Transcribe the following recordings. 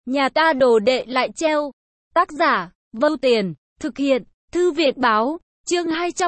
Nhà ta đồ đệ lại treo. Tác giả, Vâu Tiền, thực hiện, Thư viện báo, chương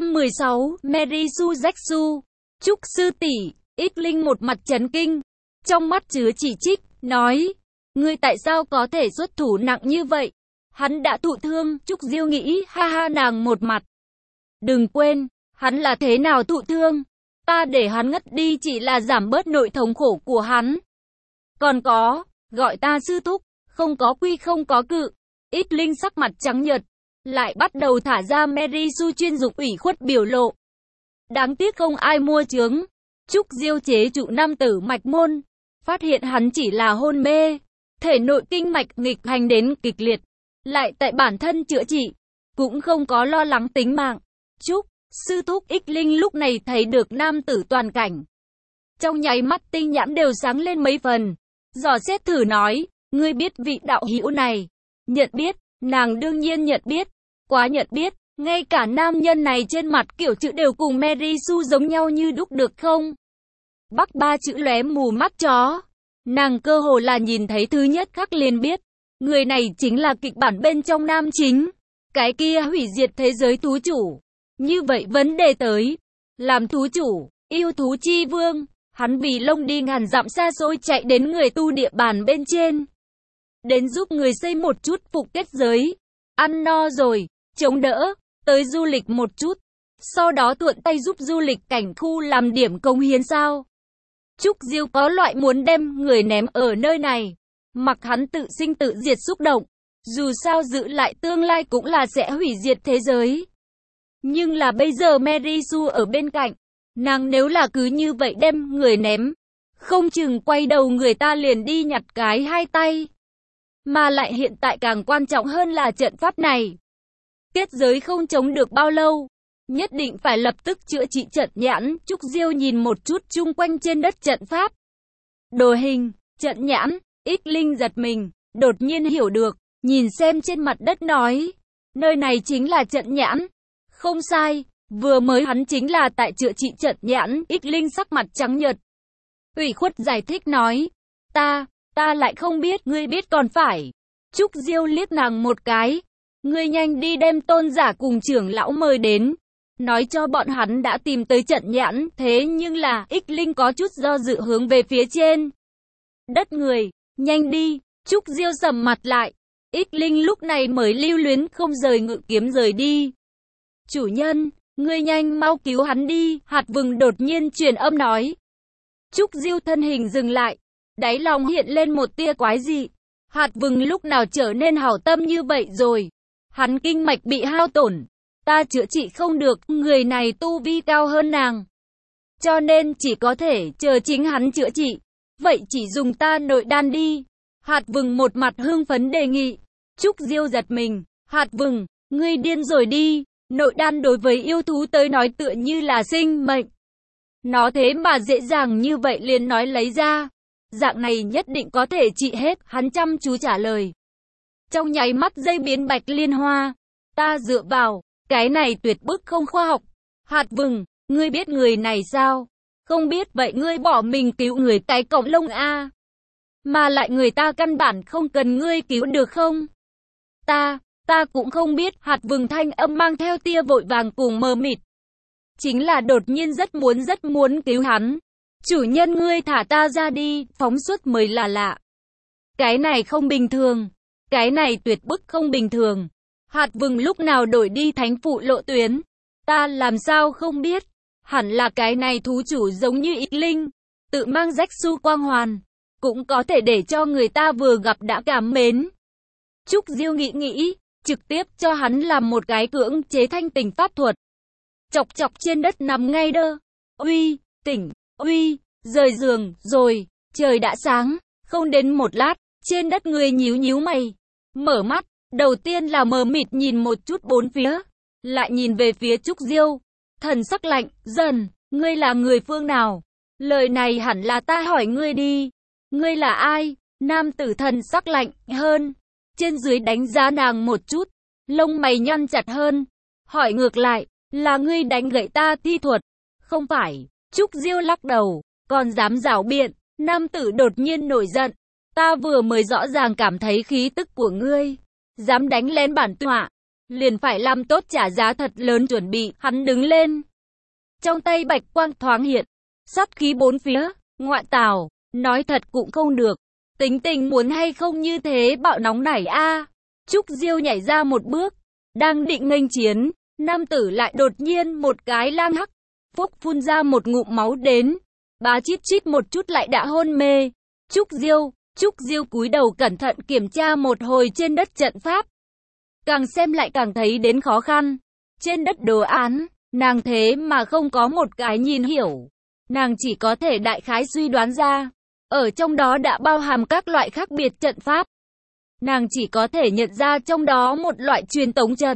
216, Mary Sue Jacksu. Trúc sư tỷ, Ít Linh một mặt chấn kinh, trong mắt chứa chỉ trích, nói, ngươi tại sao có thể xuất thủ nặng như vậy? Hắn đã thụ thương, Trúc Diêu nghĩ, ha ha nàng một mặt. Đừng quên, hắn là thế nào thụ thương? Ta để hắn ngất đi chỉ là giảm bớt nỗi thống khổ của hắn. Còn có, gọi ta sư thúc, không có quy không có cự. Ít Linh sắc mặt trắng nhợt, lại bắt đầu thả ra Mary Sue chuyên dụng ủy khuất biểu lộ. Đáng tiếc không ai mua chướng. Trúc Diêu chế trụ nam tử mạch môn, phát hiện hắn chỉ là hôn mê, thể nội kinh mạch nghịch hành đến kịch liệt, lại tại bản thân chữa trị, cũng không có lo lắng tính mạng. Trúc sư thúc, Ít Linh lúc này thấy được nam tử toàn cảnh, trong nháy mắt tinh nhãn đều sáng lên mấy phần, dò xét thử nói, ngươi biết vị đạo hữu này? Nhận biết, nàng đương nhiên nhận biết, quá nhận biết, ngay cả nam nhân này trên mặt kiểu chữ đều cùng Mary Sue giống nhau như đúc được không? Bắc ba chữ lóe mù mắt chó, nàng cơ hồ là nhìn thấy thứ nhất khắc liền biết, người này chính là kịch bản bên trong nam chính, cái kia hủy diệt thế giới thú chủ. Như vậy vấn đề tới, làm thú chủ, yêu thú chi vương, hắn vì lông đi ngàn dặm xa xôi chạy đến người tu địa bàn bên trên, đến giúp người xây một chút phục kết giới, ăn no rồi, chống đỡ, tới du lịch một chút, sau đó thuận tay giúp du lịch cảnh khu làm điểm công hiến sao? Trúc Diêu có loại muốn đem người ném ở nơi này, mặc hắn tự sinh tự diệt xúc động, dù sao giữ lại tương lai cũng là sẽ hủy diệt thế giới. Nhưng là bây giờ Mary Sue ở bên cạnh, nàng nếu là cứ như vậy đem người ném, không chừng quay đầu người ta liền đi nhặt cái hai tay. Mà lại hiện tại càng quan trọng hơn là trận pháp này. Kết giới không chống được bao lâu, nhất định phải lập tức chữa trị trận nhãn. Trúc Diêu nhìn một chút chung quanh trên đất trận pháp. Đồ hình, trận nhãn, Ít Linh giật mình, đột nhiên hiểu được, nhìn xem trên mặt đất nói, nơi này chính là trận nhãn. Không sai, vừa mới hắn chính là tại chữa trị trận nhãn. Ít Linh sắc mặt trắng nhợt, ủy khuất giải thích nói, ta lại không biết, ngươi biết còn phải. Trúc Diêu liếc nàng một cái, ngươi nhanh đi đem tôn giả cùng trưởng lão mời đến, nói cho bọn hắn đã tìm tới trận nhãn. Thế nhưng là, Ít Linh có chút do dự hướng về phía trên đất người, nhanh đi. Trúc Diêu sầm mặt lại, Ít Linh lúc này mới lưu luyến không rời ngự kiếm rời đi. Chủ nhân, ngươi nhanh mau cứu hắn đi, Hạt Vừng đột nhiên truyền âm nói. Trúc Diêu thân hình dừng lại, đáy lòng hiện lên một tia quái dị. Hạt Vừng lúc nào trở nên hảo tâm như vậy rồi? Hắn kinh mạch bị hao tổn, ta chữa trị không được, người này tu vi cao hơn nàng, cho nên chỉ có thể chờ chính hắn chữa trị. Vậy chỉ dùng ta nội đan đi. Hạt Vừng một mặt hưng phấn đề nghị. Trúc Diêu giật mình, Hạt Vừng, ngươi điên rồi đi, nội đan đối với yêu thú tới nói tựa như là sinh mệnh. Nó thế mà dễ dàng như vậy liền nói lấy ra, dạng này nhất định có thể trị hết. Hắn chăm chú trả lời. Trong nháy mắt dây biến bạch liên hoa, ta dựa vào, cái này tuyệt bức không khoa học. Hạt Vừng, ngươi biết người này sao? Không biết vậy ngươi bỏ mình cứu người cái cổng lông a, mà lại người ta căn bản không cần ngươi cứu được không? Ta cũng không biết. Hạt Vừng thanh âm mang theo tia vội vàng cùng mờ mịt, chính là đột nhiên rất muốn cứu hắn. Chủ nhân ngươi thả ta ra đi, phóng xuất mới là lạ. Cái này không bình thường, cái này tuyệt bức không bình thường. Hạt Vừng lúc nào đổi đi thánh phụ lộ tuyến? Ta làm sao không biết? Hẳn là cái này thú chủ giống như Ít Linh, tự mang Jacksu quang hoàn, cũng có thể để cho người ta vừa gặp đã cảm mến. Trúc Diêu nghĩ, trực tiếp cho hắn làm một cái cưỡng chế thanh tình pháp thuật. Chọc chọc trên đất nằm ngay đơ. Uy, tỉnh, uy, rời giường, rồi, trời đã sáng, không đến một lát, trên đất người nhíu mày, mở mắt, đầu tiên là mờ mịt nhìn một chút bốn phía, lại nhìn về phía Trúc Diêu, thần sắc lạnh dần, ngươi là người phương nào? Lời này hẳn là ta hỏi ngươi đi, ngươi là ai? Nam tử thần sắc lạnh hơn, trên dưới đánh giá nàng một chút, lông mày nhăn chặt hơn, hỏi ngược lại, là ngươi đánh gãy ta thi thuật? Không phải. Trúc Diêu lắc đầu, còn dám giảo biện. Nam tử đột nhiên nổi giận, Ta vừa mới rõ ràng cảm thấy khí tức của ngươi. Dám đánh lén bản tọa, liền phải làm tốt trả giá thật lớn chuẩn bị. Hắn đứng lên. Trong tay bạch quang thoáng hiện. Sát khí bốn phía. Ngoại tào, nói thật cũng không được. Tính tình muốn hay không như thế bạo nóng nảy a. Trúc Diêu nhảy ra một bước. Đang định nghênh chiến. Nam tử lại đột nhiên một cái lang hắc. Phúc phun ra một ngụm máu đến. Bá chít chít một chút lại đã hôn mê. Trúc Diêu cúi đầu cẩn thận kiểm tra một hồi trên đất trận pháp. Càng xem lại càng thấy đến khó khăn. Trên đất đồ án, nàng thế mà không có một cái nhìn hiểu. Nàng chỉ có thể đại khái suy đoán ra. Ở trong đó đã bao hàm các loại khác biệt trận pháp. Nàng chỉ có thể nhận ra trong đó một loại truyền tống trận.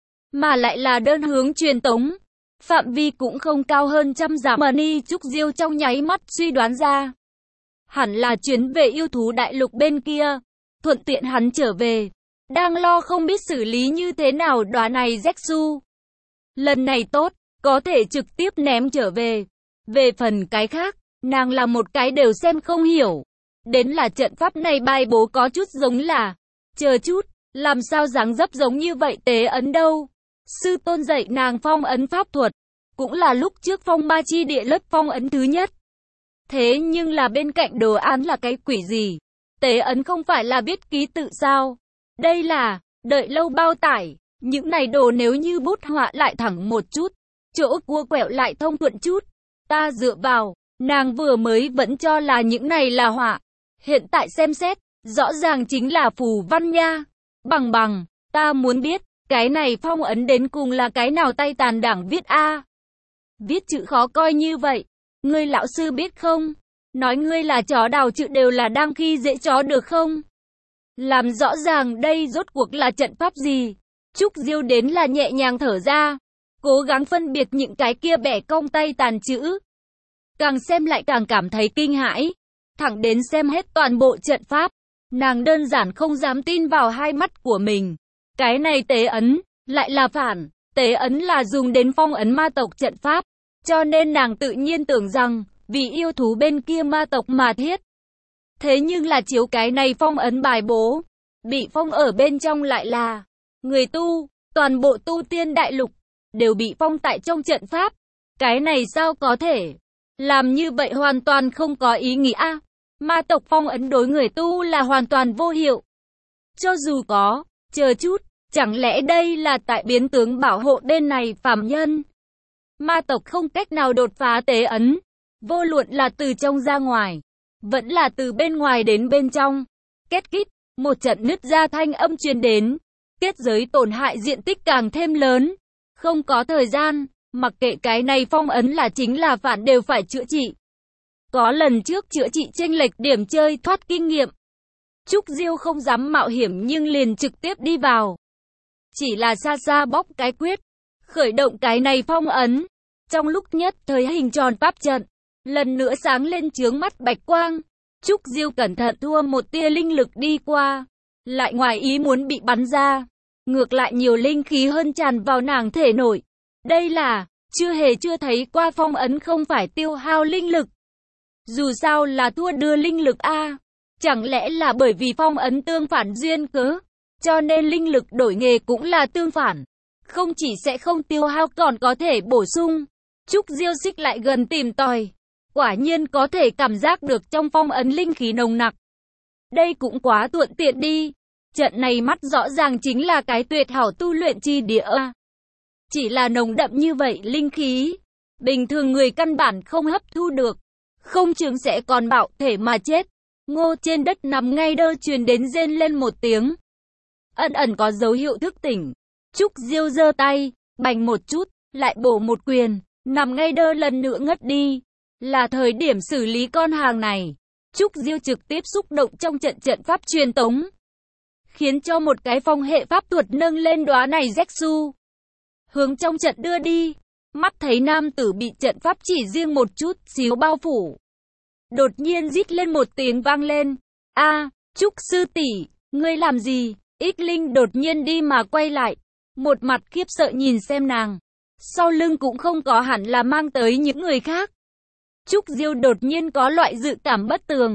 Mà lại là đơn hướng truyền tống. Phạm vi cũng không cao hơn trăm dặm. Mani Trúc Diêu trong nháy mắt suy đoán ra. Hẳn là chuyến về yêu thú đại lục bên kia. Thuận tiện hắn trở về. Đang lo không biết xử lý như thế nào đóa này Zexu. Lần này tốt, có thể trực tiếp ném trở về. Về phần cái khác, nàng là một cái đều xem không hiểu. Đến là trận pháp này bài bố có chút giống là. Chờ chút, làm sao dáng dấp giống như vậy tế ấn đâu. Sư tôn dạy nàng phong ấn pháp thuật. Cũng là lúc trước phong ba chi địa lớp phong ấn thứ nhất. Thế nhưng là bên cạnh đồ án là cái quỷ gì? Tế ấn không phải là viết ký tự sao? Đây là, đợi lâu bao tải. Những này đồ nếu như bút họa lại thẳng một chút. Chỗ cua quẹo lại thông thuận chút. Ta dựa vào, nàng vừa mới vẫn cho là những này là họa. Hiện tại xem xét, rõ ràng chính là phù văn nha. Bằng, ta muốn biết, cái này phong ấn đến cùng là cái nào tay tàn đảng viết a? Viết chữ khó coi như vậy. Ngươi lão sư biết không? Nói ngươi là chó đào chữ đều là đang khi dễ chó được không? Làm rõ ràng đây rốt cuộc là trận pháp gì? Trúc Diêu đến là nhẹ nhàng thở ra. Cố gắng phân biệt những cái kia bẻ cong tay tàn chữ. Càng xem lại càng cảm thấy kinh hãi. Thẳng đến xem hết toàn bộ trận pháp. Nàng đơn giản không dám tin vào hai mắt của mình. Cái này tế ấn, lại là phản. Tế ấn là dùng đến phong ấn ma tộc trận pháp. Cho nên nàng tự nhiên tưởng rằng, vì yêu thú bên kia ma tộc mà thiết. Thế nhưng là chiếu cái này phong ấn bài bố. Bị phong ở bên trong lại là người tu, toàn bộ tu tiên đại lục, đều bị phong tại trong trận pháp. Cái này sao có thể? Làm như vậy hoàn toàn không có ý nghĩa. Ma tộc phong ấn đối người tu là hoàn toàn vô hiệu. Cho dù có, chờ chút, chẳng lẽ đây là tại biến tướng bảo hộ bên này phàm nhân? Ma tộc không cách nào đột phá tế ấn. Vô luận là từ trong ra ngoài, vẫn là từ bên ngoài đến bên trong. Két kít, một trận nứt ra thanh âm truyền đến. Kết giới tổn hại diện tích càng thêm lớn. Không có thời gian, mặc kệ cái này phong ấn là chính là phản đều phải chữa trị. Có lần trước chữa trị chênh lệch điểm chơi thoát kinh nghiệm. Trúc Diêu không dám mạo hiểm nhưng liền trực tiếp đi vào. Chỉ là xa xa bóc cái quyết. Khởi động cái này phong ấn. Trong lúc nhất thời hình tròn pháp trận. Lần nữa sáng lên chướng mắt bạch quang. Trúc Diêu cẩn thận thua một tia linh lực đi qua. Lại ngoài ý muốn bị bắn ra. Ngược lại nhiều linh khí hơn tràn vào nàng thể nội. Đây là, chưa thấy qua phong ấn không phải tiêu hao linh lực. Dù sao là thua đưa linh lực a. Chẳng lẽ là bởi vì phong ấn tương phản duyên cớ. Cho nên linh lực đổi nghề cũng là tương phản. Không chỉ sẽ không tiêu hao còn có thể bổ sung. Trúc Diêu xích lại gần tìm tòi. Quả nhiên có thể cảm giác được trong phong ấn linh khí nồng nặc. Đây cũng quá thuận tiện đi. Trận này mắt rõ ràng chính là cái tuyệt hảo tu luyện chi địa. Chỉ là nồng đậm như vậy linh khí. Bình thường người căn bản không hấp thu được. Không chừng sẽ còn bạo thể mà chết. Ngô trên đất nằm ngay đơ truyền đến rên lên một tiếng. Ẩn có dấu hiệu thức tỉnh. Trúc Diêu giơ tay, bành một chút, lại bổ một quyền, nằm ngay đơ lần nữa ngất đi. Là thời điểm xử lý con hàng này. Trúc Diêu trực tiếp xúc động trong trận pháp truyền tống. Khiến cho một cái phong hệ pháp thuật nâng lên đóa này Zexu. Hướng trong trận đưa đi. Mắt thấy nam tử bị trận pháp chỉ riêng một chút xíu bao phủ. Đột nhiên rít lên một tiếng vang lên. A, Trúc sư tỷ, ngươi làm gì? Ít Linh đột nhiên đi mà quay lại. Một mặt khiếp sợ nhìn xem nàng. Sau lưng cũng không có hẳn là mang tới những người khác. Trúc Diêu đột nhiên có loại dự cảm bất tường.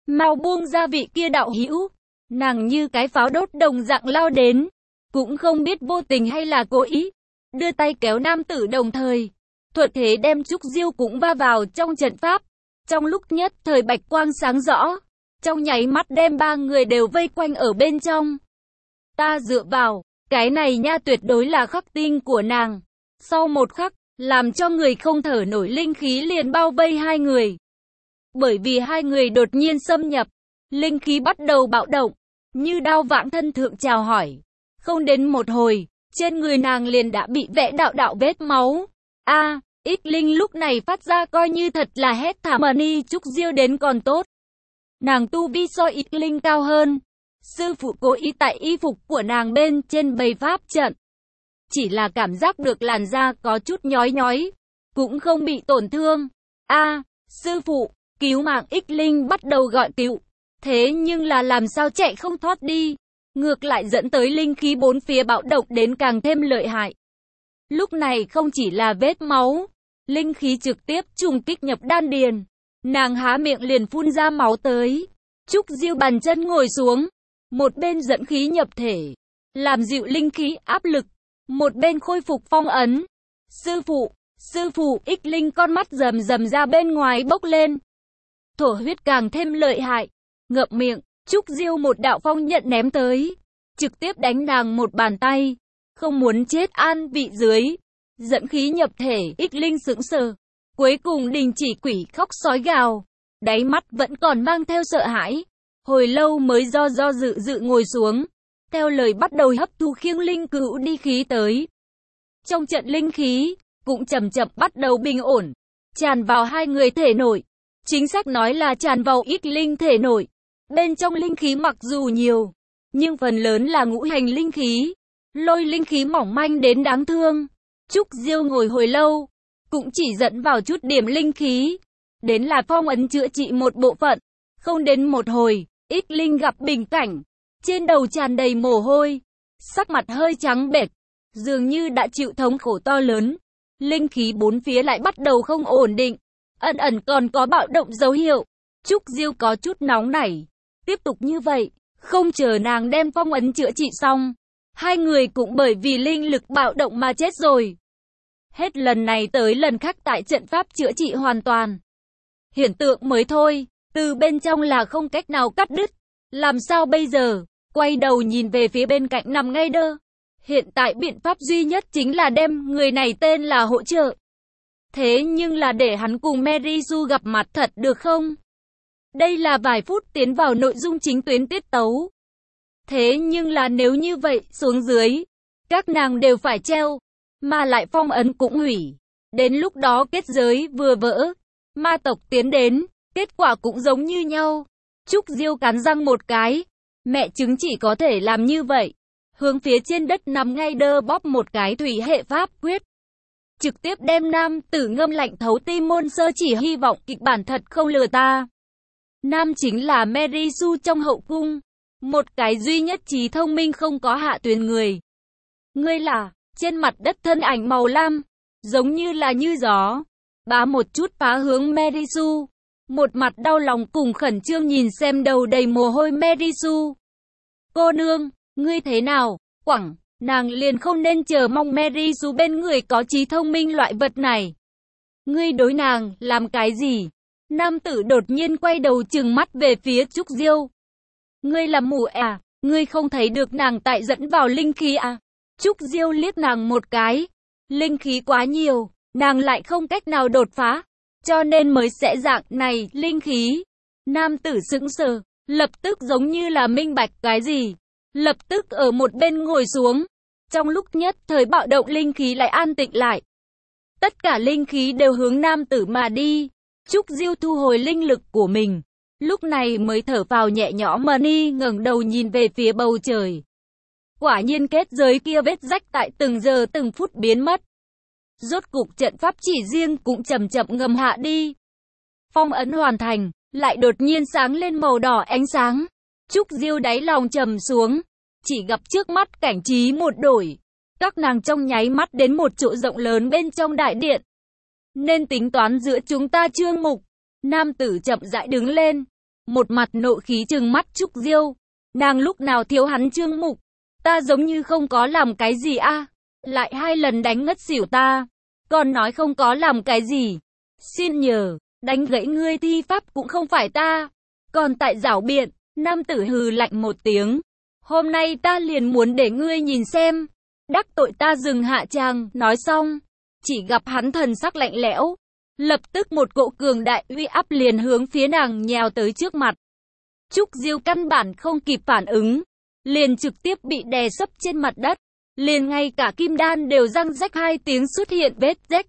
mau buông ra vị kia đạo hữu. Nàng như cái pháo đốt đồng dạng lao đến, cũng không biết vô tình hay là cố ý, đưa tay kéo nam tử đồng thời. Thuận thế đem Trúc Diêu cũng va vào trong trận pháp. Trong lúc nhất thời bạch quang sáng rõ, trong nháy mắt đem ba người đều vây quanh ở bên trong. Ta dựa vào, cái này nha tuyệt đối là khắc tinh của nàng. Sau một khắc, làm cho người không thở nổi linh khí liền bao vây hai người. Bởi vì hai người đột nhiên xâm nhập, linh khí bắt đầu bạo động, như đao vãng thân thượng chào hỏi. Không đến một hồi, trên người nàng liền đã bị vẽ đạo đạo vết máu. Ít linh lúc này phát ra coi như thật là hét thảm. Ni Trúc Diêu đến còn tốt. Nàng tu vi so ít linh cao hơn. Sư phụ cố ý tại y phục của nàng bên trên bày pháp trận. Chỉ là cảm giác được làn da có chút nhói nhói, cũng không bị tổn thương. Sư phụ, cứu mạng. Ít linh bắt đầu gọi cứu. Thế nhưng là làm sao chạy không thoát đi. Ngược lại dẫn tới linh khí bốn phía bạo động đến càng thêm lợi hại. Lúc này không chỉ là vết máu, linh khí trực tiếp trùng kích nhập đan điền. Nàng há miệng liền phun ra máu tới. Trúc Diêu bàn chân ngồi xuống, một bên dẫn khí nhập thể, làm dịu linh khí áp lực, một bên khôi phục phong ấn. Sư phụ, Ích linh con mắt rầm rầm ra bên ngoài bốc lên. Thổ huyết càng thêm lợi hại, ngậm miệng, Trúc Diêu một đạo phong nhận ném tới, trực tiếp đánh nàng một bàn tay. Không muốn chết an vị dưới, dẫn khí nhập thể. Ích linh sững sờ, cuối cùng đình chỉ quỷ khóc sói gào, đáy mắt vẫn còn mang theo sợ hãi. Hồi lâu mới do dự ngồi xuống, theo lời bắt đầu hấp thu khiêng linh cữu đi khí tới. Trong trận linh khí cũng chậm chậm bắt đầu bình ổn, tràn vào hai người thể nội. Chính xác nói là tràn vào Ít linh thể nội. Bên trong linh khí mặc dù nhiều, nhưng phần lớn là ngũ hành linh khí, lôi linh khí mỏng manh đến đáng thương. Trúc Diêu ngồi hồi lâu, cũng chỉ dẫn vào chút điểm linh khí, đến là phong ấn chữa trị một bộ phận. Không đến một hồi, Ít linh gặp bình cảnh, trên đầu tràn đầy mồ hôi, sắc mặt hơi trắng bệch, dường như đã chịu thống khổ to lớn. Linh khí bốn phía lại bắt đầu không ổn định, ẩn còn có bạo động dấu hiệu. Trúc Diêu có chút nóng nảy, tiếp tục như vậy, không chờ nàng đem phong ấn chữa trị xong, hai người cũng bởi vì linh lực bạo động mà chết rồi. Hết lần này tới lần khác tại trận pháp chữa trị hoàn toàn. Hiện tượng mới thôi, từ bên trong là không cách nào cắt đứt. Làm sao bây giờ? Quay đầu nhìn về phía bên cạnh nằm ngay đơ. Hiện tại biện pháp duy nhất chính là đem người này tên là hỗ trợ. Thế nhưng là để hắn cùng Mary Sue gặp mặt thật được không? Đây là vài phút tiến vào nội dung chính tuyến tiết tấu. Thế nhưng là nếu như vậy xuống dưới, các nàng đều phải treo, mà lại phong ấn cũng hủy. Đến lúc đó kết giới vừa vỡ, ma tộc tiến đến, kết quả cũng giống như nhau. Trúc Diêu cắn răng một cái, mẹ chứng chỉ có thể làm như vậy. Hướng phía trên đất nằm ngay đơ bóp một cái thủy hệ pháp quyết. Trực tiếp đem nam tử ngâm lạnh thấu tim môn sơ chỉ hy vọng kịch bản thật không lừa ta. Nam chính là Mary Sue trong hậu cung. Một cái duy nhất trí thông minh không có hạ tuyến người. Ngươi là, trên mặt đất thân ảnh màu lam, giống như là như gió. Bá một chút phá hướng Mary Sue. Một mặt đau lòng cùng khẩn trương nhìn xem đầu đầy mồ hôi Mary Sue. Cô nương, ngươi thế nào? Quẳng, nàng liền không nên chờ mong Mary Sue bên người có trí thông minh loại vật này. Ngươi đối nàng, làm cái gì? Nam tử đột nhiên quay đầu trừng mắt về phía Trúc Diêu. Ngươi là mù à? Ngươi không thấy được nàng tại dẫn vào linh khí à? Trúc Diêu liếc nàng một cái. Linh khí quá nhiều, nàng lại không cách nào đột phá, cho nên mới sẽ dạng này, linh khí. Nam tử sững sờ, lập tức giống như là minh bạch cái gì. Lập tức ở một bên ngồi xuống. Trong lúc nhất thời bạo động linh khí lại an tĩnh lại. Tất cả linh khí đều hướng nam tử mà đi. Trúc Diêu thu hồi linh lực của mình. Lúc này mới thở vào nhẹ nhõm. Ni ngẩng đầu nhìn về phía bầu trời. Quả nhiên kết giới kia vết rách tại từng giờ từng phút biến mất. Rốt cục trận pháp chỉ riêng cũng chậm chậm ngầm hạ đi. Phong ấn hoàn thành, lại đột nhiên sáng lên màu đỏ ánh sáng. Trúc Diêu đáy lòng trầm xuống, chỉ gặp trước mắt cảnh trí một đổi. Các nàng trong nháy mắt đến một chỗ rộng lớn bên trong đại điện. Nên tính toán giữa chúng ta Trương Mục. Nam tử chậm rãi đứng lên, một mặt nộ khí trừng mắt Trúc Diêu. Nàng lúc nào thiếu hắn Trương Mục, ta giống như không có làm cái gì a, lại 2 lần đánh ngất xỉu ta, còn nói không có làm cái gì. Xin nhờ, đánh gãy ngươi thi pháp cũng không phải ta, còn tại giảo biện. Nam tử hừ lạnh một tiếng, hôm nay ta liền muốn để ngươi nhìn xem, đắc tội ta dừng hạ tràng. Nói xong, chỉ gặp hắn thần sắc lạnh lẽo, lập tức một cỗ cường đại uy áp liền hướng phía nàng nhào tới trước mặt. Trúc Diêu căn bản không kịp phản ứng, liền trực tiếp bị đè sấp trên mặt đất, liền ngay cả kim đan đều răng rách 2 tiếng xuất hiện vết rách.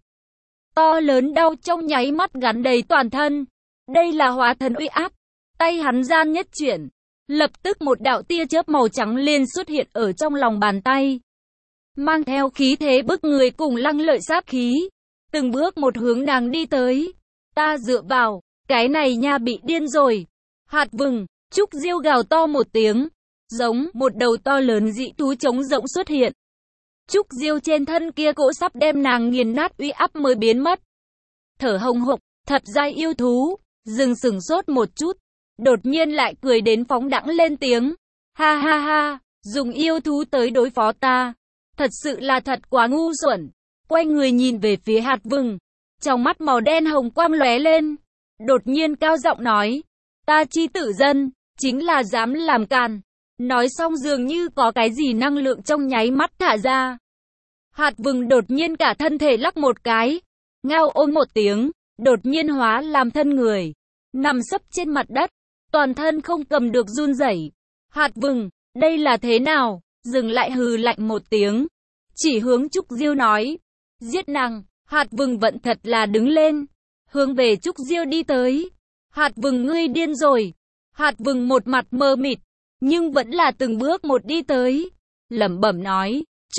To lớn đau trong nháy mắt gắn đầy toàn thân. Đây là hóa thần uy áp. Tay hắn gian nhất chuyển, lập tức một đạo tia chớp màu trắng liền xuất hiện ở trong lòng bàn tay, mang theo khí thế bức người cùng lăng lợi sát khí, từng bước một hướng nàng đi tới. Ta dựa vào, cái này nha bị điên rồi. Hạt vừng, Trúc Diêu gào to một tiếng, giống một đầu to lớn dị thú trống rỗng xuất hiện. Trúc Diêu trên thân kia cỗ sắp đem nàng nghiền nát uy áp mới biến mất. Thở hồng hộc, thật dai yêu thú, dừng sừng sốt một chút, đột nhiên lại cười đến phóng đãng lên tiếng. Ha ha ha, dùng yêu thú tới đối phó ta, thật sự là thật quá ngu xuẩn. Quay người nhìn về phía hạt vừng, trong mắt màu đen hồng quang lóe lên, đột nhiên cao giọng nói, ta chi tử dân, chính là dám làm càn. Nói xong dường như có cái gì năng lượng trong nháy mắt thả ra. Hạt vừng đột nhiên cả thân thể lắc một cái, ngao ôm một tiếng, đột nhiên hóa làm thân người, nằm sấp trên mặt đất, toàn thân không cầm được run rẩy. Hạt vừng, đây là thế nào? Dừng lại hừ lạnh một tiếng, chỉ hướng Trúc Diêu nói, giết nàng. Hạt vừng vận thật là đứng lên, hướng về Trúc Diêu đi tới. Hạt vừng ngươi điên rồi. Hạt vừng một mặt mờ mịt, nhưng vẫn là từng bước một đi tới, lẩm bẩm nói,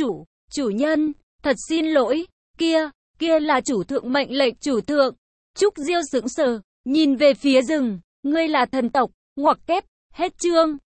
chủ nhân, thật xin lỗi, kia là chủ thượng mệnh lệnh. Chủ thượng. Trúc Diêu sững sờ, nhìn về phía rừng, ngươi là thần tộc, ngoặc kép, hết chương.